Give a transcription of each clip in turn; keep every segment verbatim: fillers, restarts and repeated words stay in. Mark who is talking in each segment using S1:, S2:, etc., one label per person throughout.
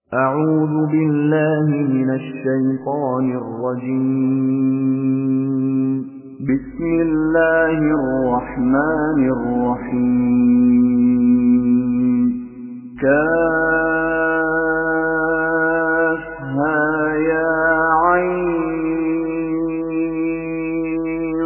S1: أعوذ بالله من الشيطان الرجيم. بسم الله الرحمن الرحيم. كافها يا عين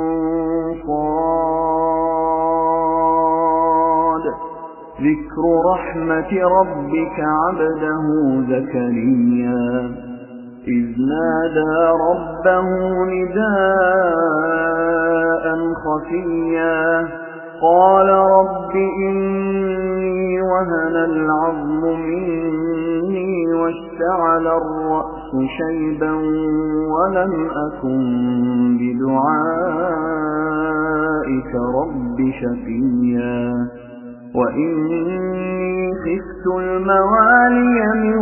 S1: صاد. ذكر رحمة ربك عبده زكريا إذ نادى ربه نداء خفيا قال رب إني وهن العظم مني واشتعل الرأس شيبا ولم أكن بدعائك رب شقيا وإني خفت الموالي من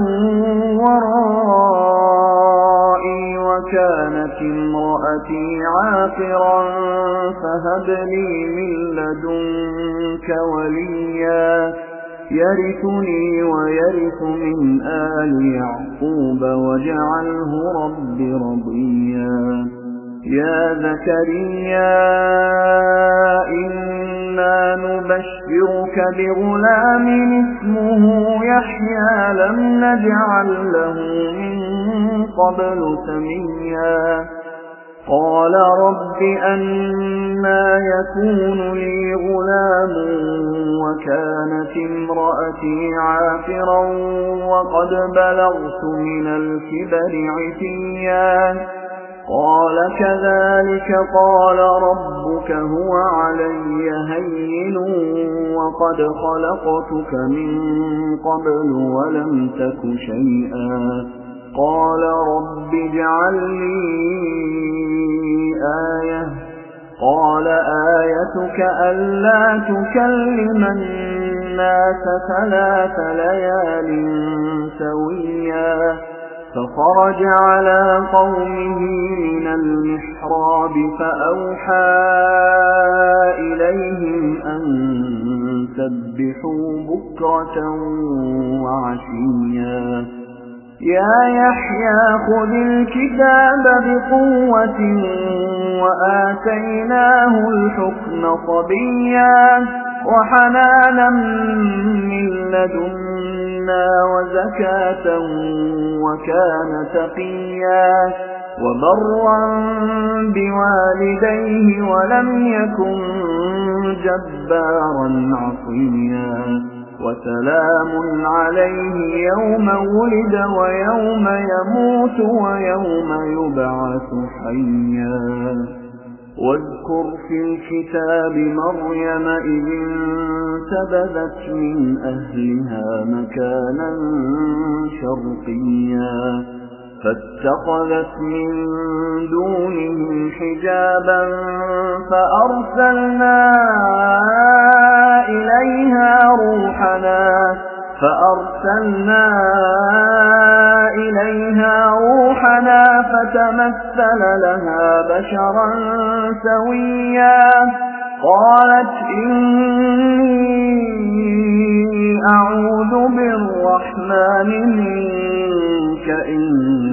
S1: ورائي وكانت امرأتي عاقرا فهب لي من لدنك وليا يرثني ويرث من آل يعقوب واجعله رب رضيا. يا زكريا إنا نبشرك بغلام اسمه يحيى لم نجعل له من قبل سميا. قال رب أنى يكون لي غلام وكانت امرأتي عاقرا وقد بلغت من الكبر عتيا. قال كذلك قال ربك هو علي هين وقد خلقتك من قبل ولم تك شيئا. قال رب اجعل لي آية. قال آيتك ألا تكلم الناس ثلاث ليال سويا. فخرج على قومه من المحراب فأوحى إليهم أن سبحوا بكرة وعشيا. يا يحيى خذ الكتاب بقوة وآتيناه الحكم صبيا وحنانا من لدنا وزكاة وكان تقيا وبرا بوالديه ولم يكن جبارا عصيا. وسلام عليه يوم ولد ويوم يموت ويوم يبعث حيا. واذكر في الكتاب مريم إذ انتبذت من أهلها مكانا شرقيا فاتخذت من دونهم حجابا فأرسلنا إليها روحنا فأرسلنا إليها روحنا فتمثل لها بشرا سويا. قالت إني أعوذ بالرحمن منك إن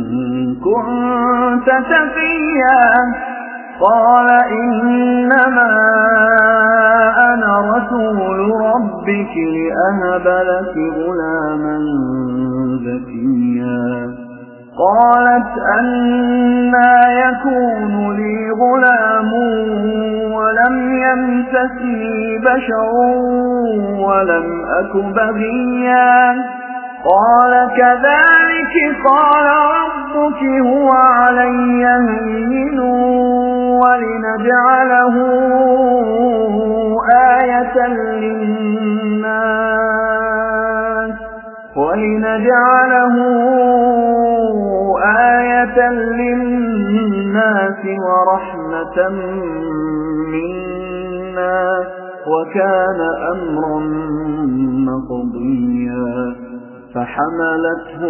S1: كنت تقيا. قال إنما أنا رسول ربك لأهب لك غلاما زكيا. قالت أنى يكون لي غلام ولم يمسسني بشر ولم أك بغيا. قال كذلك قال ربك هو علي هين ولنجعله آية للناس ولنجعله آية للناس ورحمة منا وكان أمرا مقضيا. فحملته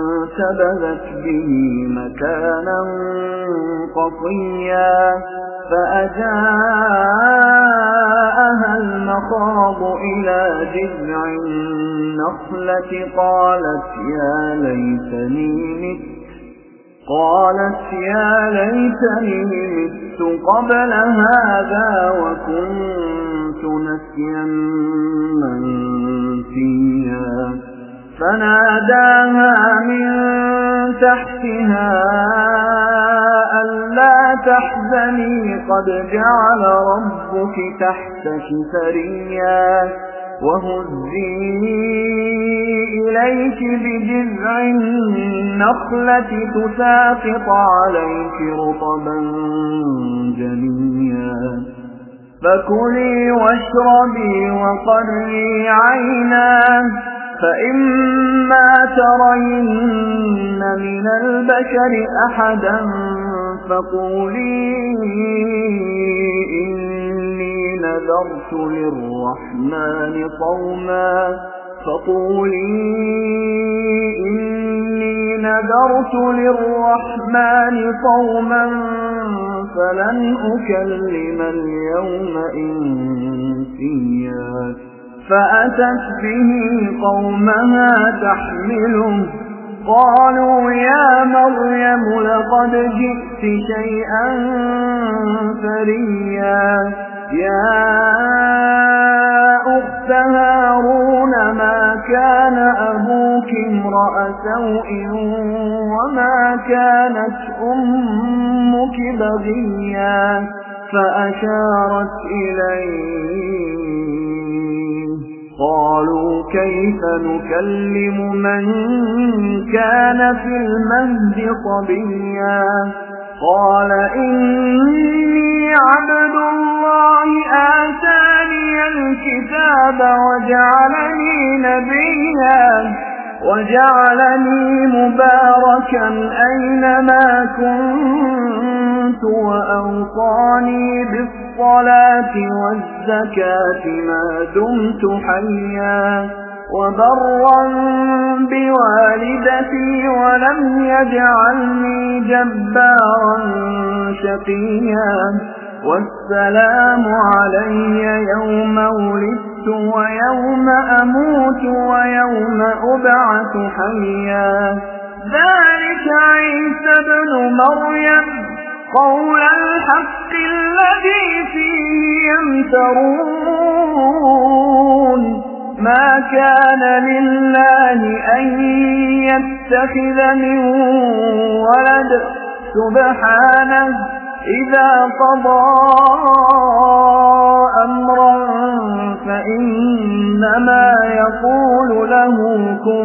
S1: فانتبذت به مكانا قصيا فأجاءها المخاض إلى جذع النخلة قالت يا ليتني مت قالت يا ليتني مت قبل هذا وكنت نسيا منسيا فناداها من تحتها ألا تحزني قد جعل ربك تحتك سريا وهزي إليك بجذع النخلة تساقط عليك رطبا جنيا فكلي واشربي وقري عينا فإما ترين من البشر أحدا فقولي إني نذرت للرحمن صوما فقولي إني نذرت للرحمن صوما فلن أكلم اليوم إنسيا فأتت به قومها تحمله قالوا يا مريم لقد جئت شيئا فريا يا أخت هارون ما كان أبوك امرأ سوء وما كانت أمك بغيا فأشارت إليه قالوا كيف نكلم من كان في المهد صبيا قال إني عبد الله آتاني الكتاب وجعلني نبيا وجعلني مباركا أينما كنت وأوصاني بالصلاة والزكاة ما دمت حيا وبرا بوالدتي ولم يجعلني جبارا شقيا والسلام علي يوم ولدت ويوم أموت ويوم أبعث حيا ذلك عيسى ابن مريم قول الحق الذي فيه يمترون ما كان لله أن يتخذ من ولد سبحانه إذا قضى أمرا فإنما يقول له كن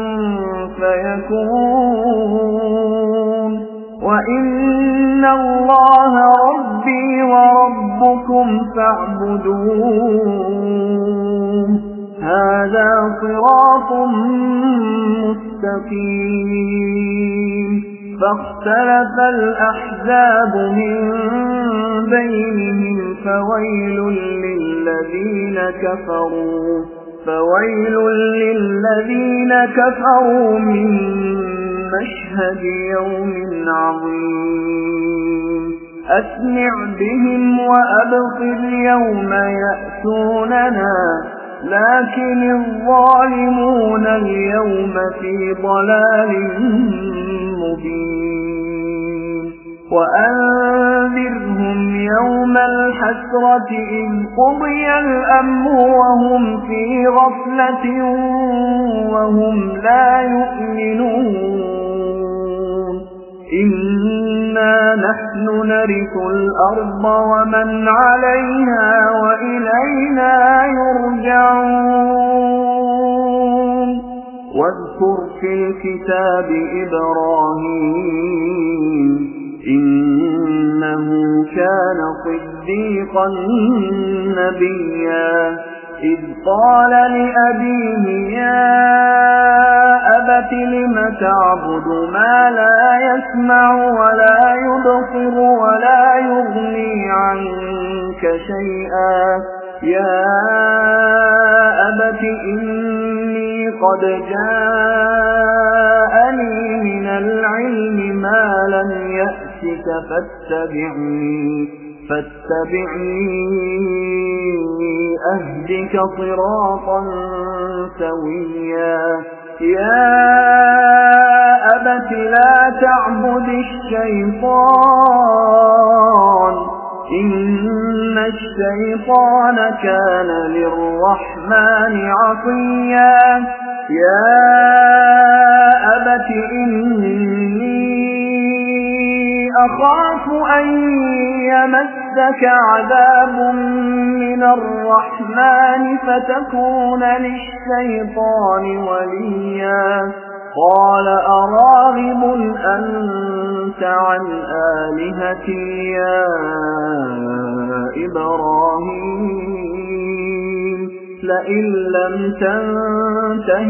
S1: فيكون وإن الله ربي وربكم فاعبدوه هذا صراط مستقيم فاختلف الأحزاب من بينهم فويل للذين كفروا فويل للذين كفروا من مشهد يوم عظيم أسمع بهم وأبصر يوم يأتوننا لكن الظالمون اليوم في ضلال مبين وأنذرهم يوم الحسرة إذ قضي الأمر وهم في غفلة وهم لا يؤمنون إنا نحن نرث الأرض ومن عليها وإلينا يرجعون واذكر في الكتاب إبراهيم إنه كان صديقا نبيا إذ قال لأبيه يا أبت لم تعبد ما لا يسمع ولا يبصر ولا يغني عنك شيئا يا أبت إني قد جاءني من العلم ما لم يأتك فاتبعني فاتبعني أهدك صراطا سويا يا أبت لا تعبد الشيطان إن الشيطان كان للرحمن عصيا يا أبت إني أخاف أن يمسك عذاب من الرحمن فتكون للشيطان وليا قال أراغب أنت عن آلهتي يا إبراهيم لئن لم تنته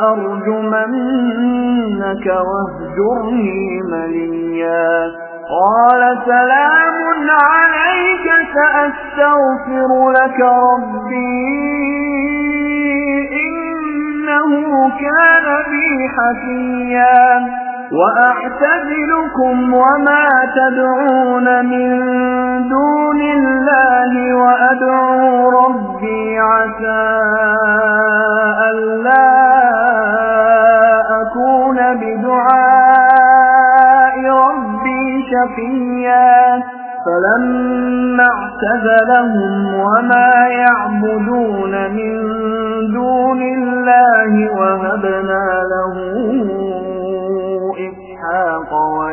S1: لأرجمنك واهجرني مليا قال سلام عليك سأستغفر لك ربي إنه كان بي حفيا وأعتزلكم وما تدعون من دون الله وأدعو ربي عسى ألا أكون بدعاء ربي شقيا فلما اعتزلهم وما يعبدون من دون الله وهبنا له إسحاق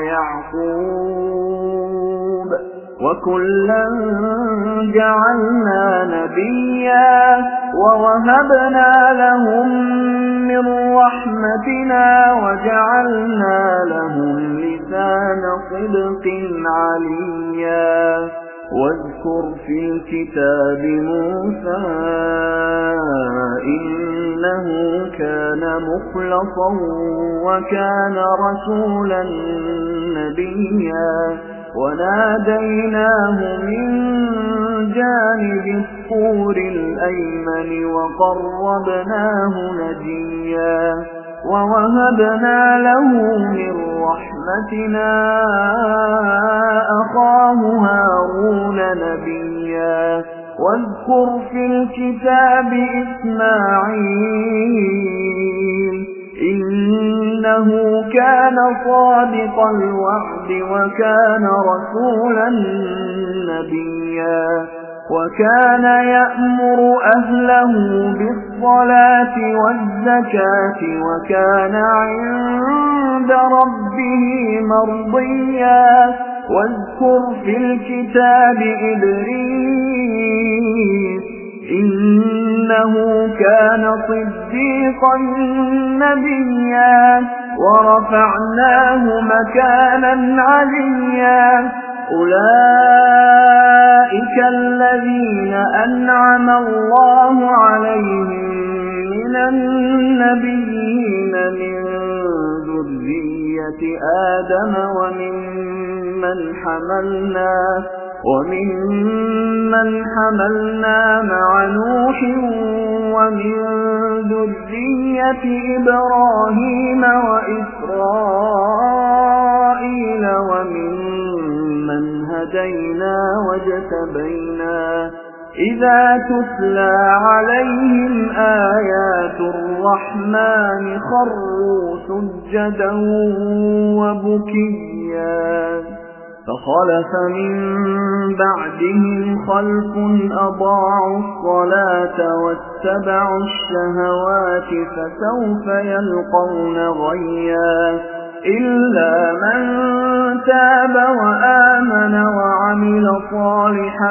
S1: ويعقوب وكلا جعلنا نبيا ووهبنا لهم من رحمتنا وجعلنا لهم لسان صدق عليا واذكر في الكتاب موسى إنه كان مخلصا وكان رسولا نبيا وناديناه من جانب الطور الأيمن وقربناه نجيا ووهبنا له من رحمتنا أخاه هارون نبيا واذكر في الكتاب إسماعيل إنه كان صادق الوعد وكان رسولا نبيا وكان يأمر أهله بالصلاة والزكاة وكان عند ربه مرضيا واذكر في الكتاب إدريس إنه كان صديقا نبيا ورفعناه مكانا عليا أولئك الذين أنعم الله عليهم من النبيين من ذرية آدم وممن حملنا ومن من حملنا مع نوح ومن ذرية إبراهيم وإسرائيل ومن من هدينا واجتبينا إذا تتلى عليهم آيات الرحمن خروا سجدا وبكيا فخلف من بعدهم خلف أضاعوا الصلاة واتبعوا الشهوات فسوف يلقون غيا إلا من تاب وآمن وعمل صالحا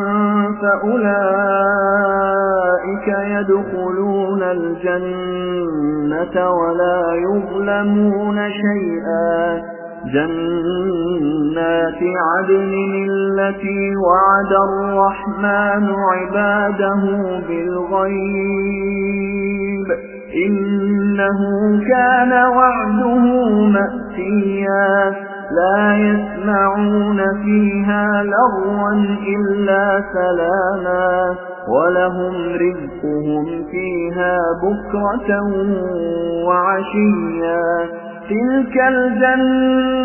S1: فأولئك يدخلون الجنة ولا يظلمون شيئا جنات عدن التي وعد الرحمن عباده بالغيب إنه كان وعده مأتيا لا يسمعون فيها لغوا إلا سلاما ولهم رزقهم فيها بكرة وعشيا تلك الجنة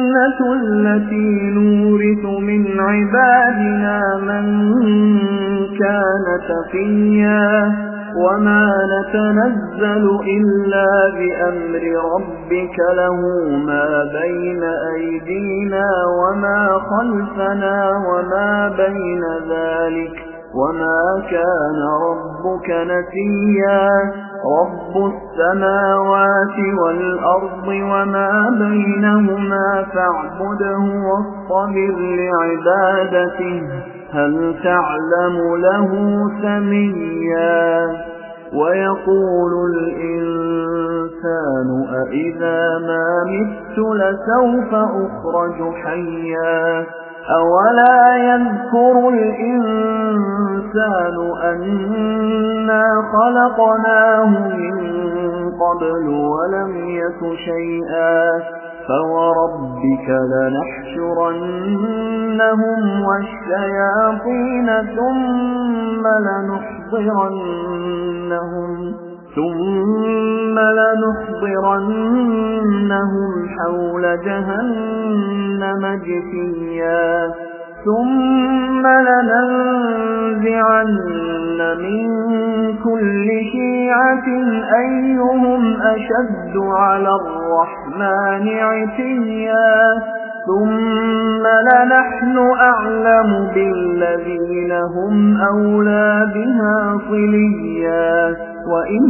S1: السُنَّةُ الَّتِي نُورِثُ مِنْ عِبَادِنَا مَنْ كَانَ تَقِيًّا وَمَا نَتَنَزَّلُ إِلَّا بِأَمْرِ رَبِّكَ لَهُ مَا بَيْنَ أَيْدِينَا وَمَا خَلْفَنَا وَمَا بَيْنَ ذَلِكَ وَمَا كَانَ رَبُّكَ نَسِيًّا رَبُّ السَّمَاوَاتِ وَالْأَرْضِ وَمَا بَيْنَهُمَا فَاعْبُدْهُ وَاصْطَبِرْ لِعِبَادَتِهِ هَلْ تَعْلَمُ لَهُ سَمِيًّا وَيَقُولُ الْإِنسَانُ أَإِذَا مَا مِتُّ لَسَوْفَ أُخْرَجُ حَيًّا أَوَلَا يَذْكُرُ الْإِنسَانُ أَنَّا خَلَقْنَاهُ مِنْ قَبْلُ وَلَمْ يَكُ شَيْئًا فَوَرَبِّكَ لَنَحْشُرَنَّهُمْ وَالشَّيَاطِينَ ثُمَّ لَنُحْضِرَنَّهُمْ ثُمَّ لَنُحْضِرَنَّهُمْ حَوْلَ جَهَنَّمَ جِثِيًّا ثُمَّ لَنَنزِعَنَّ مِنْ كُلِّ شِيعَةٍ أَيُّهُمْ أَشَدُّ عَلَى الرَّحْمَنِ عِتِيًّا ثُمَّ لَنَحْنُ أَعْلَمُ بِالَّذِينَ هُمْ أَوْلَى بِهَا صِلِيًّا وَإِن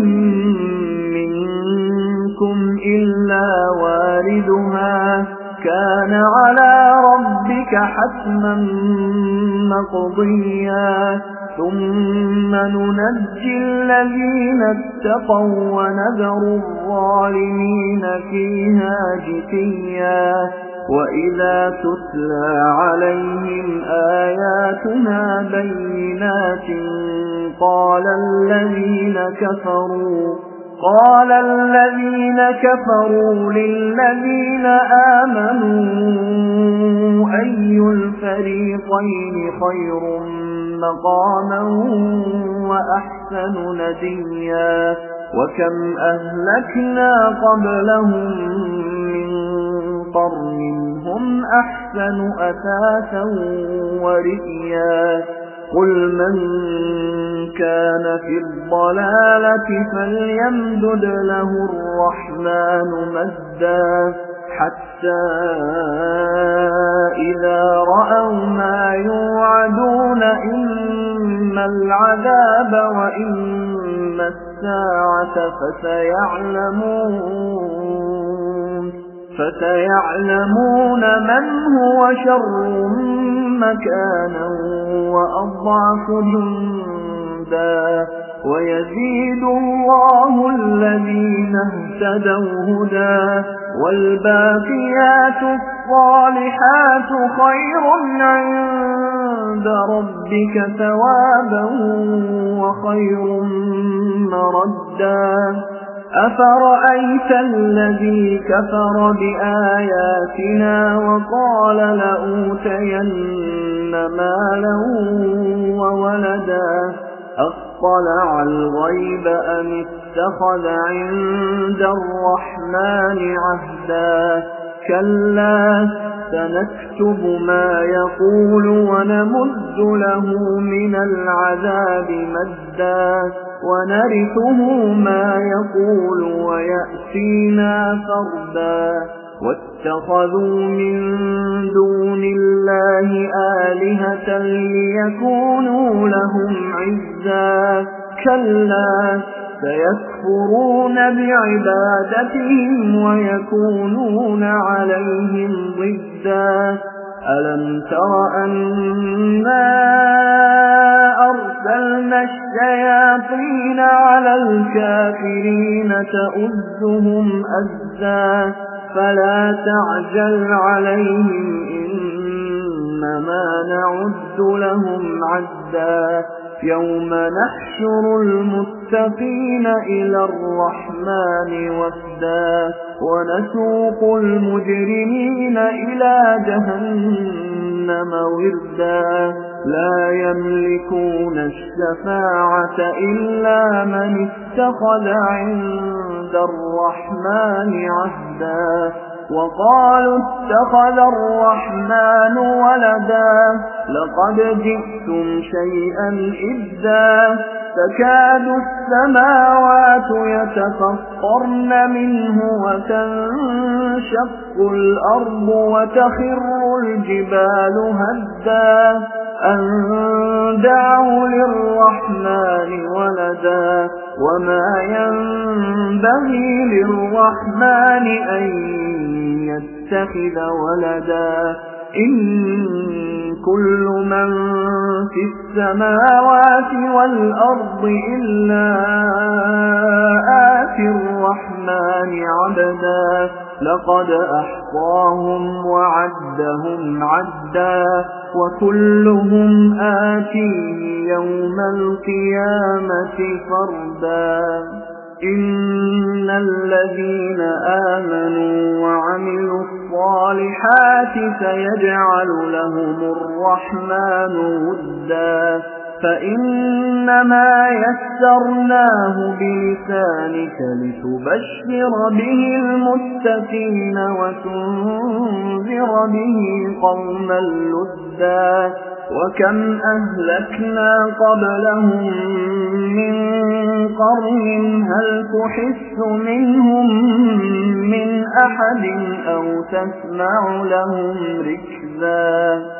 S1: مِّنكُمْ إِلَّا وَارِدُهَا كَانَ عَلَى رَبِّكَ حَتْمًا مَّقْضِيًّا ثُمَّ نُنَجِّي الَّذِينَ اتَّقَوْا وَنَذَرُ الظَّالِمِينَ فِيهَا جِثِيًّا وَإِذَا تُتْلَى عَلَيْهِمْ آيَاتُنَا بَيِّنَاتٍ قَالَ الَّذِينَ كَفَرُوا قَالَ الَّذِينَ كَفَرُوا لِلَّذِينَ آمَنُوا أَيُّ الْفَرِيقَيْنِ خَيْرٌ مَّقَامًا وَأَحْسَنُ نَدِيًّا وَكَمْ أَهْلَكْنَا قَبْلَهُم مِّن قَرْنٍ هُمْ أَحْسَنُ أَثَاثًا وَرِئْيًا قُلْ مَنْ كَانَ فِي الضَّلَالَةِ فَلْيَمْدُدْ لَهُ الرَّحْمَنُ مَدًّا حَتَّى إِذَا رَأَوْا مَا يُوعَدُونَ إِمَّا الْعَذَابَ وَإِمَّا السَّاعَةَ فَسَيَعْلَمُونَ فَسَيَعْلَمُونَ مَنْ هُوَ شَرٌّ مَكَانًا وَأَضْعَفُ جُندًا وَيَزِيدُ اللَّهُ الَّذِينَ اهْتَدَوْا هُدًى وَالْبَاقِيَاتُ الصَّالِحَاتُ خَيْرٌ عِندَ رَبِّكَ ثَوَابًا وَخَيْرٌ مَّرَدًّا أَفَرَأَيْتَ الَّذِي كَفَرَ بِآيَاتِنَا وَقَالَ لَأُوتَيَنَّ مَالًا وَوَلَدًا أَطَّلَعَ الْغَيْبَ أَمِ اتَّخَذَ عِندَ الرَّحْمَنِ عَهْدًا كَلَّا سَنَكْتُبُ مَا يَقُولُ وَنَمُدُّ لَهُ مِنَ الْعَذَابِ مَدًّا وَنَرِثُهُ مَا يَقُولُ وَيَأْتِينَا فَرْدًا وَاتَّخَذُوا مِن دُونِ اللَّهِ آلِهَةً لِيَكُونُوا لَهُمْ عِزًّا كَلَّا سَيَكْفُرُونَ بِعِبَادَتِهِمْ وَيَكُونُونَ عَلَيْهِمْ ضِدًّا أَلَمْ تَرَ أَنَّا أَرْسَلْنَا الشَّيَاطِينَ عَلَى الْكَافِرِينَ تَؤُزُّهُمْ أَزًّا فَلَا تَعْجَلْ عَلَيْهِمْ إِنَّمَا نَعُدُّ لَهُمْ عَدًّا يَوْمَ نَحْشُرُ الْمُتَّقِينَ إِلَى الرَّحْمَنِ وَفْدًا وَنَسُوقُ الْمُجْرِمِينَ إِلَى جَهَنَّمَ وِرْدًا لَا يَمْلِكُونَ الشَّفَاعَةَ إِلَّا مَنِ اتَّخَذَ عِندَ الرَّحْمَنِ عَهْدًا وقالوا اتخذ الرحمن ولدا لقد جئتم شيئا إدا تكاد السماوات يتفطرن منه وتنشق الأرض وتخر الجبال هدا أن دعوا للرحمن ولدا وما ينبغي للرحمن أن يتخذ ولدا إن كل من في السماوات والأرض إلا آتي الرحمن عبدا لقد أحصاهم وعدهم عدا وكلهم آتيه يوم القيامة فردا إن الذين آمنوا وعملوا الصالحات سيجعل لهم الرحمن ودا فإنما يسرناه بلسانك لتبشر به المتقين وتنذر به قوما لدا وكم أهلكنا قبلهم من قرن هل تحس منهم من أحد أو تسمع لهم ركزا